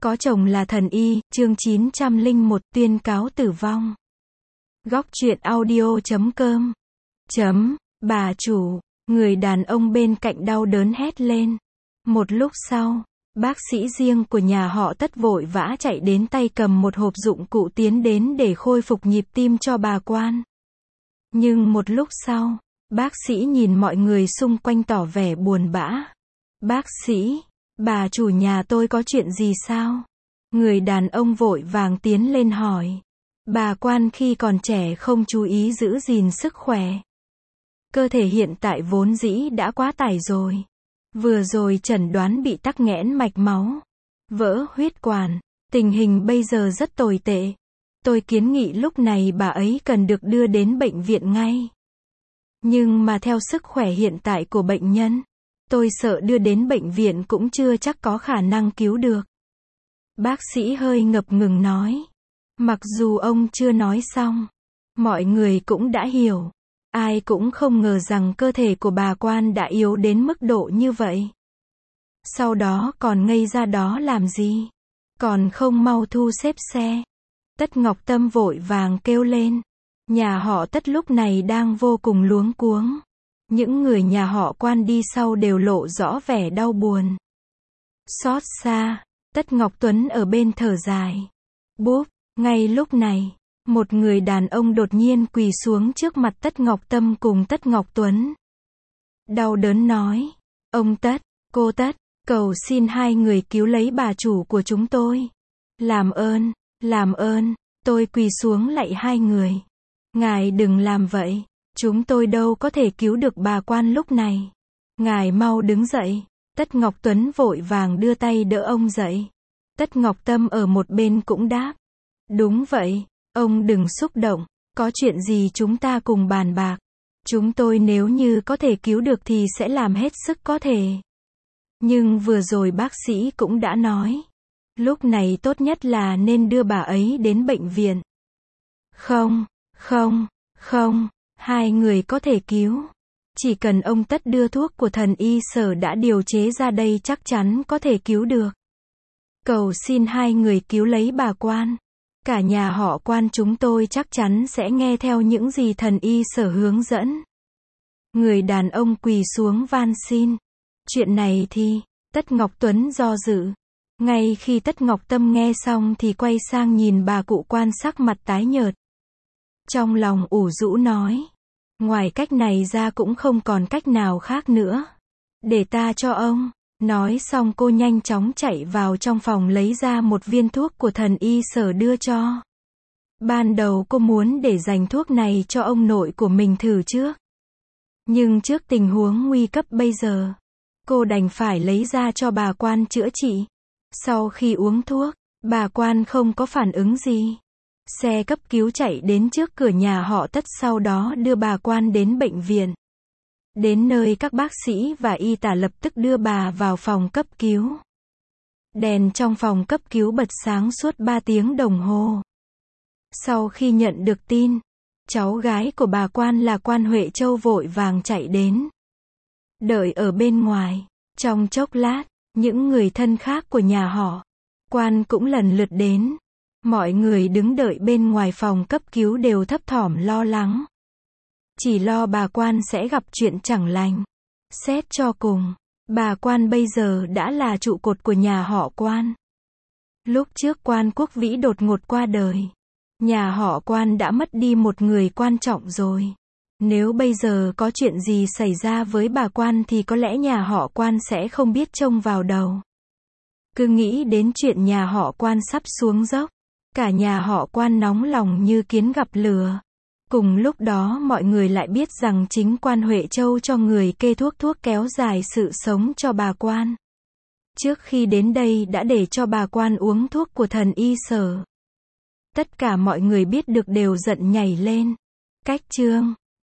Có chồng là thần y, chương 901 tuyên cáo tử vong. Góc truyện audio.com. Bà chủ, người đàn ông bên cạnh đau đớn hét lên. Một lúc sau, bác sĩ riêng của nhà họ Tất vội vã chạy đến tay cầm một hộp dụng cụ tiến đến để khôi phục nhịp tim cho bà Quan. Nhưng một lúc sau, bác sĩ nhìn mọi người xung quanh tỏ vẻ buồn bã. Bác sĩ, bà chủ nhà tôi có chuyện gì sao? Người đàn ông vội vàng tiến lên hỏi. Bà Quan khi còn trẻ không chú ý giữ gìn sức khỏe. Cơ thể hiện tại vốn dĩ đã quá tải rồi. Vừa rồi chẩn đoán bị tắc nghẽn mạch máu, vỡ huyết quản, tình hình bây giờ rất tồi tệ. Tôi kiến nghị lúc này bà ấy cần được đưa đến bệnh viện ngay. Nhưng mà theo sức khỏe hiện tại của bệnh nhân, tôi sợ đưa đến bệnh viện cũng chưa chắc có khả năng cứu được. Bác sĩ hơi ngập ngừng nói. Mặc dù ông chưa nói xong, mọi người cũng đã hiểu. Ai cũng không ngờ rằng cơ thể của bà Quan đã yếu đến mức độ như vậy. Sau đó còn ngây ra đó làm gì? Còn không mau thu xếp xe. Tất Ngọc Tâm vội vàng kêu lên. Nhà họ Tất lúc này đang vô cùng luống cuống. Những người nhà họ Quan đi sau đều lộ rõ vẻ đau buồn. Xót xa, Tất Ngọc Tuấn ở bên thở dài. Bốp, ngay lúc này, một người đàn ông đột nhiên quỳ xuống trước mặt Tất Ngọc Tâm cùng Tất Ngọc Tuấn. Đau đớn nói, ông Tất, cô Tất, cầu xin hai người cứu lấy bà chủ của chúng tôi. Làm ơn, tôi quỳ xuống lạy hai người. Ngài đừng làm vậy, chúng tôi đâu có thể cứu được bà Quan lúc này. Ngài mau đứng dậy. Tất Ngọc Tuấn vội vàng đưa tay đỡ ông dậy. Tất Ngọc Tâm ở một bên cũng đáp. Đúng vậy, ông đừng xúc động, có chuyện gì chúng ta cùng bàn bạc. Chúng tôi nếu như có thể cứu được thì sẽ làm hết sức có thể. Nhưng vừa rồi bác sĩ cũng đã nói, lúc này tốt nhất là nên đưa bà ấy đến bệnh viện. Không, hai người có thể cứu. Chỉ cần ông Tất đưa thuốc của thần y sở đã điều chế ra đây chắc chắn có thể cứu được. Cầu xin hai người cứu lấy bà Quan. Cả nhà họ Quan chúng tôi chắc chắn sẽ nghe theo những gì thần y sở hướng dẫn. Người đàn ông quỳ xuống van xin. Chuyện này thì, Tất Ngọc Tuấn do dự. Ngay khi Tất Ngọc Tâm nghe xong thì quay sang nhìn bà cụ Quan sắc mặt tái nhợt. Trong lòng ủ rũ nói. Ngoài cách này ra cũng không còn cách nào khác nữa. Để ta cho ông. Nói xong cô nhanh chóng chạy vào trong phòng lấy ra một viên thuốc của thần y sở đưa cho. Ban đầu cô muốn để dành thuốc này cho ông nội của mình thử trước. Nhưng trước tình huống nguy cấp bây giờ, cô đành phải lấy ra cho bà Quan chữa trị. Sau khi uống thuốc, bà Quan không có phản ứng gì. Xe cấp cứu chạy đến trước cửa nhà họ Tất sau đó đưa bà Quan đến bệnh viện. Đến nơi các bác sĩ và y tá lập tức đưa bà vào phòng cấp cứu. Đèn trong phòng cấp cứu bật sáng suốt 3 tiếng đồng hồ. Sau khi nhận được tin, cháu gái của bà Quan là Quan Huệ Châu vội vàng chạy đến. Đợi ở bên ngoài, trong chốc lát, những người thân khác của nhà họ Quan cũng lần lượt đến. Mọi người đứng đợi bên ngoài phòng cấp cứu đều thấp thỏm lo lắng. Chỉ lo bà Quan sẽ gặp chuyện chẳng lành. Xét cho cùng, bà Quan bây giờ đã là trụ cột của nhà họ Quan. Lúc trước Quan Quốc Vĩ đột ngột qua đời, nhà họ Quan đã mất đi một người quan trọng rồi. Nếu bây giờ có chuyện gì xảy ra với bà Quan thì có lẽ nhà họ Quan sẽ không biết trông vào đầu. Cứ nghĩ đến chuyện nhà họ Quan sắp xuống dốc, cả nhà họ Quan nóng lòng như kiến gặp lửa. Cùng lúc đó mọi người lại biết rằng chính Quan Huệ Châu cho người kê thuốc kéo dài sự sống cho bà Quan. Trước khi đến đây đã để cho bà Quan uống thuốc của thần y sở. Tất cả mọi người biết được đều giận nhảy lên. Cách chương